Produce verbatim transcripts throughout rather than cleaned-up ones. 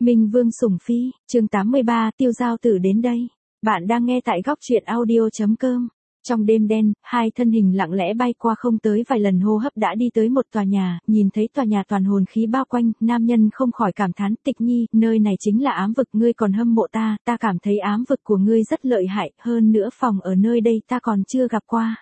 Minh Vương sủng phi, chương tám mươi ba, Tiêu Giao Tử đến đây. Bạn đang nghe tại góc truyện audio chấm com. Trong đêm đen, hai thân hình lặng lẽ bay qua không tới vài lần hô hấp đã đi tới một tòa nhà, nhìn thấy tòa nhà toàn hồn khí bao quanh, nam nhân không khỏi cảm thán, Tịch Nhi, nơi này chính là ám vực, ngươi còn hâm mộ ta, ta cảm thấy ám vực của ngươi rất lợi hại, hơn nữa phòng ở nơi đây ta còn chưa gặp qua.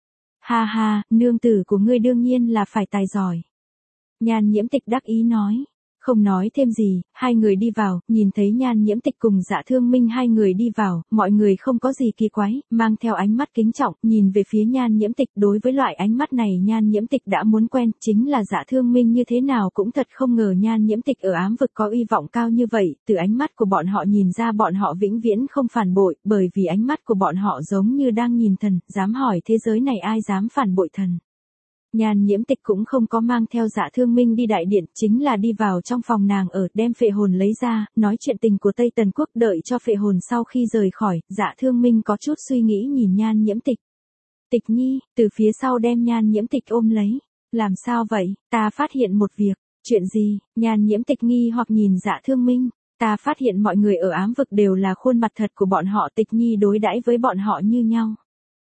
Ha ha, nương tử của ngươi đương nhiên là phải tài giỏi. Nhan Nhiễm Tịch đắc ý nói. Không nói thêm gì, hai người đi vào, nhìn thấy Nhan Nhiễm Tịch cùng Dạ Thương Minh hai người đi vào, mọi người không có gì kỳ quái, mang theo ánh mắt kính trọng, nhìn về phía Nhan Nhiễm Tịch. Đối với loại ánh mắt này Nhan Nhiễm Tịch đã muốn quen, chính là Dạ Thương Minh như thế nào cũng thật không ngờ Nhan Nhiễm Tịch ở ám vực có uy vọng cao như vậy, từ ánh mắt của bọn họ nhìn ra bọn họ vĩnh viễn không phản bội, bởi vì ánh mắt của bọn họ giống như đang nhìn thần, dám hỏi thế giới này ai dám phản bội thần. Nhan Nhiễm Tịch cũng không có mang theo Dạ Thương Minh đi đại điện, chính là đi vào trong phòng nàng ở, đem phệ hồn lấy ra, nói chuyện tình của Tây Tần Quốc, đợi cho phệ hồn sau khi rời khỏi, Dạ Thương Minh có chút suy nghĩ nhìn Nhan Nhiễm Tịch. Tịch Nhi, từ phía sau đem Nhan Nhiễm Tịch ôm lấy. Làm sao vậy, ta phát hiện một việc. Chuyện gì? Nhan Nhiễm Tịch nghi hoặc nhìn Dạ Thương Minh. Ta phát hiện mọi người ở ám vực đều là khuôn mặt thật của bọn họ, Tịch Nhi đối đãi với bọn họ như nhau.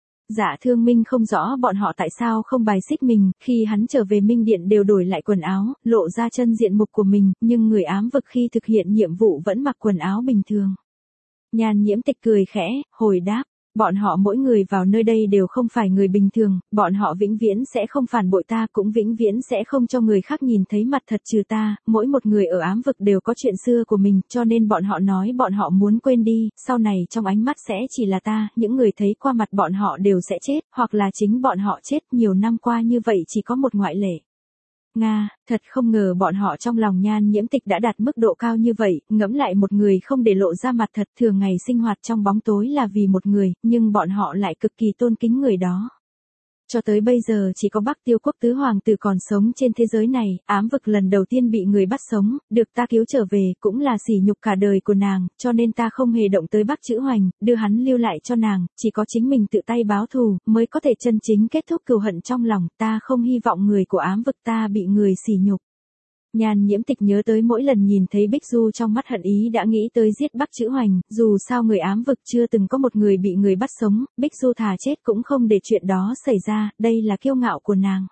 Dạ Thương Minh không rõ bọn họ tại sao không bài xích mình, khi hắn trở về Minh Điện đều đổi lại quần áo, lộ ra chân diện mục của mình, nhưng người ám vực khi thực hiện nhiệm vụ vẫn mặc quần áo bình thường. Nhan Nhiễm Tịch cười khẽ, hồi đáp, bọn họ mỗi người vào nơi đây đều không phải người bình thường, bọn họ vĩnh viễn sẽ không phản bội ta, cũng vĩnh viễn sẽ không cho người khác nhìn thấy mặt thật trừ ta, mỗi một người ở ám vực đều có chuyện xưa của mình, cho nên bọn họ nói bọn họ muốn quên đi, sau này trong ánh mắt sẽ chỉ là ta, những người thấy qua mặt bọn họ đều sẽ chết, hoặc là chính bọn họ chết, nhiều năm qua như vậy chỉ có một ngoại lệ. Nga, thật không ngờ bọn họ trong lòng Nhan Nhiễm Tịch đã đạt mức độ cao như vậy, ngẫm lại một người không để lộ ra mặt thật, thường ngày sinh hoạt trong bóng tối là vì một người, nhưng bọn họ lại cực kỳ tôn kính người đó. Cho tới bây giờ chỉ có Bắc Tiêu Quốc tứ hoàng tử còn sống trên thế giới này, ám vực lần đầu tiên bị người bắt sống, được ta cứu trở về, cũng là sỉ nhục cả đời của nàng, cho nên ta không hề động tới Bắc Chữ Hoành, đưa hắn lưu lại cho nàng, chỉ có chính mình tự tay báo thù, mới có thể chân chính kết thúc cừu hận trong lòng, ta không hy vọng người của ám vực ta bị người sỉ nhục. Nhan Nhiễm Tịch nhớ tới mỗi lần nhìn thấy Bích Du trong mắt hận ý đã nghĩ tới giết Bắc Chữ Hoành, dù sao người ám vực chưa từng có một người bị người bắt sống, Bích Du thà chết cũng không để chuyện đó xảy ra, đây là kiêu ngạo của nàng.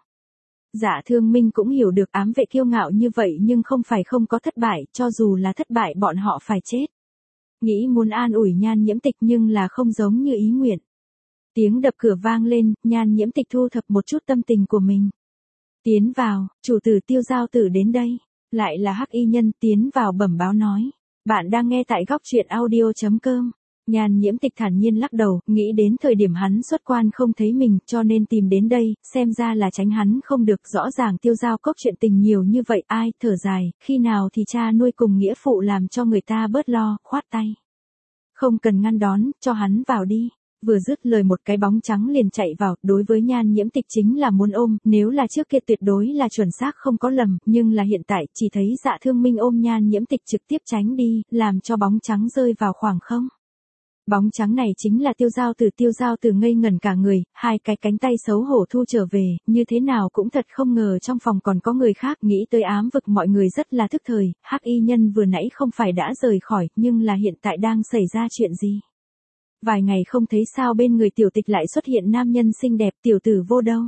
Dạ Thương Minh cũng hiểu được ám vệ kiêu ngạo như vậy nhưng không phải không có thất bại, cho dù là thất bại bọn họ phải chết. Nghĩ muốn an ủi Nhan Nhiễm Tịch nhưng là không giống như ý nguyện. Tiếng đập cửa vang lên, Nhan Nhiễm Tịch thu thập một chút tâm tình của mình. Tiến vào, chủ tử Tiêu Giao Tử đến đây. Lại là Hắc Y Nhân tiến vào bẩm báo nói. Bạn đang nghe tại góc truyện audio chấm com. Nhan Nhiễm Tịch thản nhiên lắc đầu, nghĩ đến thời điểm hắn xuất quan không thấy mình cho nên tìm đến đây, xem ra là tránh hắn không được, rõ ràng Tiêu Giao Cốc chuyện tình nhiều như vậy, ai, thở dài, khi nào thì cha nuôi cùng nghĩa phụ làm cho người ta bớt lo, khoát tay. Không cần ngăn đón, cho hắn vào đi. Vừa dứt lời một cái bóng trắng liền chạy vào, đối với Nhan Nhiễm Tịch chính là muốn ôm, nếu là trước kia tuyệt đối là chuẩn xác không có lầm, nhưng là hiện tại chỉ thấy Dạ Thương Minh ôm Nhan Nhiễm Tịch trực tiếp tránh đi, làm cho bóng trắng rơi vào khoảng không. Bóng trắng này chính là Tiêu Giao Tử, Tiêu Giao Tử ngây ngẩn cả người, hai cái cánh tay xấu hổ thu trở về, như thế nào cũng thật không ngờ trong phòng còn có người khác, nghĩ tới ám vực mọi người rất là thức thời, Hắc Y Nhân vừa nãy không phải đã rời khỏi, nhưng là hiện tại đang xảy ra chuyện gì? Vài ngày không thấy sao bên người Tiểu Tịch lại xuất hiện nam nhân xinh đẹp, tiểu tử vô đâu?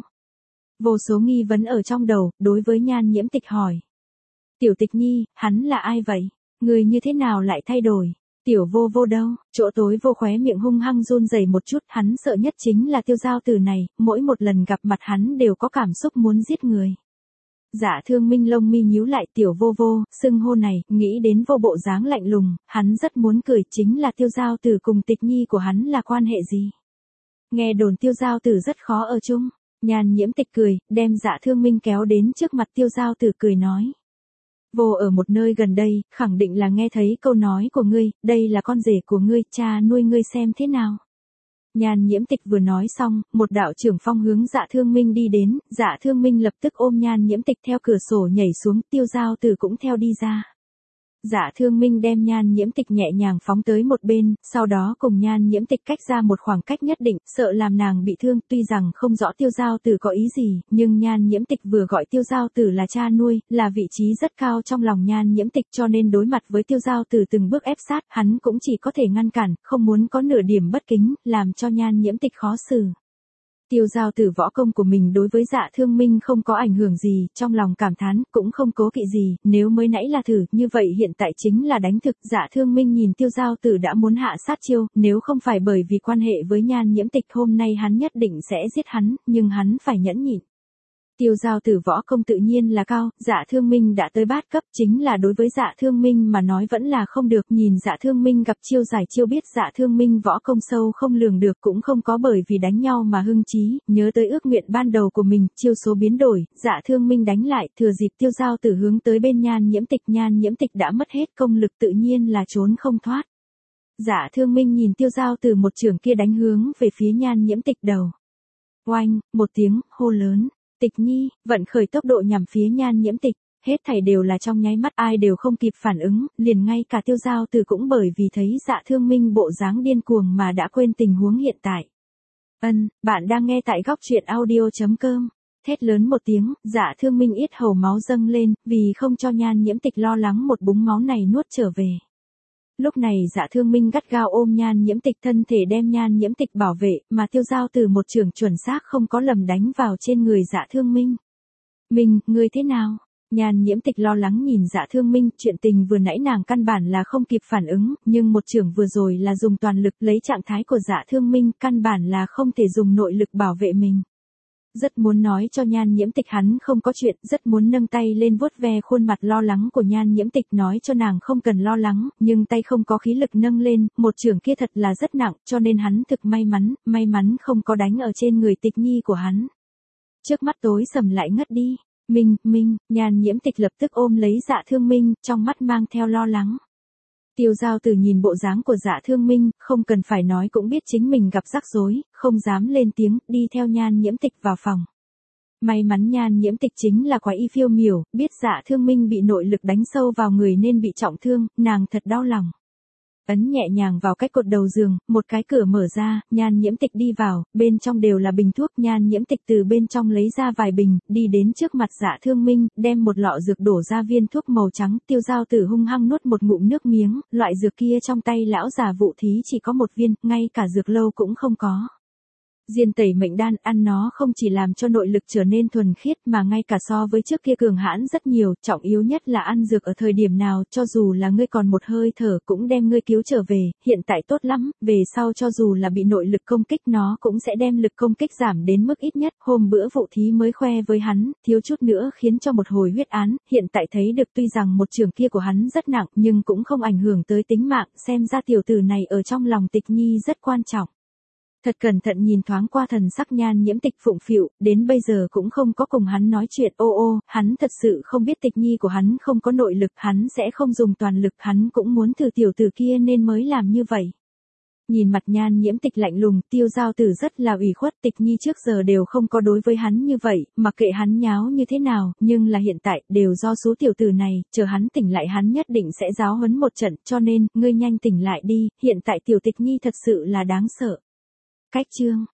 Vô số nghi vấn ở trong đầu, đối với Nhan Nhiễm Tịch hỏi. Tiểu Tịch Nhi, hắn là ai vậy? Người như thế nào lại thay đổi? Tiểu vô vô đâu? Chỗ tối vô khóe miệng hung hăng run rẩy một chút, hắn sợ nhất chính là Tiêu Giao Tử này, mỗi một lần gặp mặt hắn đều có cảm xúc muốn giết người. Dạ Thương Minh lông mi nhíu lại, tiểu vô vô, xưng hô này, nghĩ đến vô bộ dáng lạnh lùng, hắn rất muốn cười, chính là Tiêu Giao Tử cùng Tịch Nhi của hắn là quan hệ gì? Nghe đồn Tiêu Giao Tử rất khó ở chung. Nhan Nhiễm Tịch cười, đem Dạ Thương Minh kéo đến trước mặt Tiêu Giao Tử cười nói. Vô ở một nơi gần đây, khẳng định là nghe thấy câu nói của ngươi, đây là con rể của ngươi, cha nuôi ngươi xem thế nào. Nhan Nhiễm Tịch vừa nói xong, một đạo trưởng phong hướng Dạ Thương Minh đi đến, Dạ Thương Minh lập tức ôm Nhan Nhiễm Tịch theo cửa sổ nhảy xuống, Tiêu Giao Tử cũng theo đi ra. Dạ Thương Minh đem Nhan Nhiễm Tịch nhẹ nhàng phóng tới một bên, sau đó cùng Nhan Nhiễm Tịch cách ra một khoảng cách nhất định, sợ làm nàng bị thương, tuy rằng không rõ Tiêu Giao Tử có ý gì, nhưng Nhan Nhiễm Tịch vừa gọi Tiêu Giao Tử là cha nuôi, là vị trí rất cao trong lòng Nhan Nhiễm Tịch, cho nên đối mặt với Tiêu Giao Tử từng bước ép sát, hắn cũng chỉ có thể ngăn cản, không muốn có nửa điểm bất kính, làm cho Nhan Nhiễm Tịch khó xử. Tiêu Giao Tử võ công của mình đối với Dạ Thương Minh không có ảnh hưởng gì, trong lòng cảm thán, cũng không cố kỵ gì, nếu mới nãy là thử, như vậy hiện tại chính là đánh thực. Dạ Thương Minh nhìn Tiêu Giao Tử đã muốn hạ sát chiêu, nếu không phải bởi vì quan hệ với Nhan Nhiễm Tịch hôm nay hắn nhất định sẽ giết hắn, nhưng hắn phải nhẫn nhịn. Tiêu Giao Tử võ công tự nhiên là cao, Dạ Thương Minh đã tới bát cấp, chính là đối với Dạ Thương Minh mà nói vẫn là không được, nhìn Dạ Thương Minh gặp chiêu giải chiêu biết Dạ Thương Minh võ công sâu không lường được, cũng không có bởi vì đánh nhau mà hưng trí, nhớ tới ước nguyện ban đầu của mình, chiêu số biến đổi, Dạ Thương Minh đánh lại, thừa dịp Tiêu Giao Tử hướng tới bên Nhan Nhiễm Tịch, Nhan Nhiễm Tịch đã mất hết công lực tự nhiên là trốn không thoát. Dạ Thương Minh nhìn Tiêu Giao Tử một chưởng kia đánh hướng về phía Nhan Nhiễm Tịch đầu. Oanh, một tiếng, hô lớn. Tịch Nhi, vận khởi tốc độ nhằm phía Nhan Nhiễm Tịch, hết thảy đều là trong nháy mắt, ai đều không kịp phản ứng, liền ngay cả Tiêu Giao Tử cũng bởi vì thấy Dạ Thương Minh bộ dáng điên cuồng mà đã quên tình huống hiện tại. Ân, bạn đang nghe tại góc truyện audio chấm com. Thét lớn một tiếng, Dạ Thương Minh yết hầu máu dâng lên, vì không cho Nhan Nhiễm Tịch lo lắng một búng máu này nuốt trở về. Lúc này Dạ Thương Minh gắt gao ôm Nhan Nhiễm Tịch, thân thể đem Nhan Nhiễm Tịch bảo vệ, mà Tiêu Giao Tử một chưởng chuẩn xác không có lầm đánh vào trên người Dạ Thương Minh. Minh, ngươi thế nào? Nhan Nhiễm Tịch lo lắng nhìn Dạ Thương Minh, chuyện tình vừa nãy nàng căn bản là không kịp phản ứng, nhưng một chưởng vừa rồi là dùng toàn lực, lấy trạng thái của Dạ Thương Minh, căn bản là không thể dùng nội lực bảo vệ mình. Rất muốn nói cho Nhan Nhiễm Tịch hắn không có chuyện, rất muốn nâng tay lên vuốt ve khuôn mặt lo lắng của Nhan Nhiễm Tịch nói cho nàng không cần lo lắng, nhưng tay không có khí lực nâng lên, một chưởng kia thật là rất nặng, cho nên hắn thực may mắn, may mắn không có đánh ở trên người Tịch Nhi của hắn. Trước mắt tối sầm lại ngất đi, Minh, Minh, Nhan Nhiễm Tịch lập tức ôm lấy Dạ Thương Minh, trong mắt mang theo lo lắng. Tiêu Giao Tử nhìn bộ dáng của Dạ Thương Minh, không cần phải nói cũng biết chính mình gặp rắc rối, không dám lên tiếng, đi theo Nhan Nhiễm Tịch vào phòng. May mắn Nhan Nhiễm Tịch chính là quái y phiêu miểu, biết Dạ Thương Minh bị nội lực đánh sâu vào người nên bị trọng thương, nàng thật đau lòng. Ấn nhẹ nhàng vào cái cột đầu giường, một cái cửa mở ra, Nhan Nhiễm Tịch đi vào, bên trong đều là bình thuốc, Nhan Nhiễm Tịch từ bên trong lấy ra vài bình, đi đến trước mặt Dạ Thương Minh, đem một lọ dược đổ ra viên thuốc màu trắng, Tiêu Giao Tử hung hăng nuốt một ngụm nước miếng, loại dược kia trong tay lão già Vụ Thí chỉ có một viên, ngay cả dược lâu cũng không có. Diên tẩy mệnh đan ăn nó không chỉ làm cho nội lực trở nên thuần khiết mà ngay cả so với trước kia cường hãn rất nhiều, trọng yếu nhất là ăn dược ở thời điểm nào, cho dù là ngươi còn một hơi thở cũng đem ngươi cứu trở về, hiện tại tốt lắm, về sau cho dù là bị nội lực công kích nó cũng sẽ đem lực công kích giảm đến mức ít nhất, hôm bữa Vụ Thí mới khoe với hắn, thiếu chút nữa khiến cho một hồi huyết án, hiện tại thấy được tuy rằng một chưởng kia của hắn rất nặng nhưng cũng không ảnh hưởng tới tính mạng, xem ra tiểu tử này ở trong lòng Tịch Nhi rất quan trọng. Thật cẩn thận nhìn thoáng qua thần sắc Nhan Nhiễm Tịch phụng phịu, đến bây giờ cũng không có cùng hắn nói chuyện, ô ô, hắn thật sự không biết Tịch Nhi của hắn không có nội lực, hắn sẽ không dùng toàn lực, hắn cũng muốn thử tiểu tử kia nên mới làm như vậy. Nhìn mặt Nhan Nhiễm Tịch lạnh lùng, Tiêu Giao Tử rất là ủy khuất, Tịch Nhi trước giờ đều không có đối với hắn như vậy, mặc kệ hắn nháo như thế nào, nhưng là hiện tại, đều do số tiểu tử này, chờ hắn tỉnh lại hắn nhất định sẽ giáo huấn một trận, cho nên, ngươi nhanh tỉnh lại đi, hiện tại tiểu Tịch Nhi thật sự là đáng sợ. Cách chương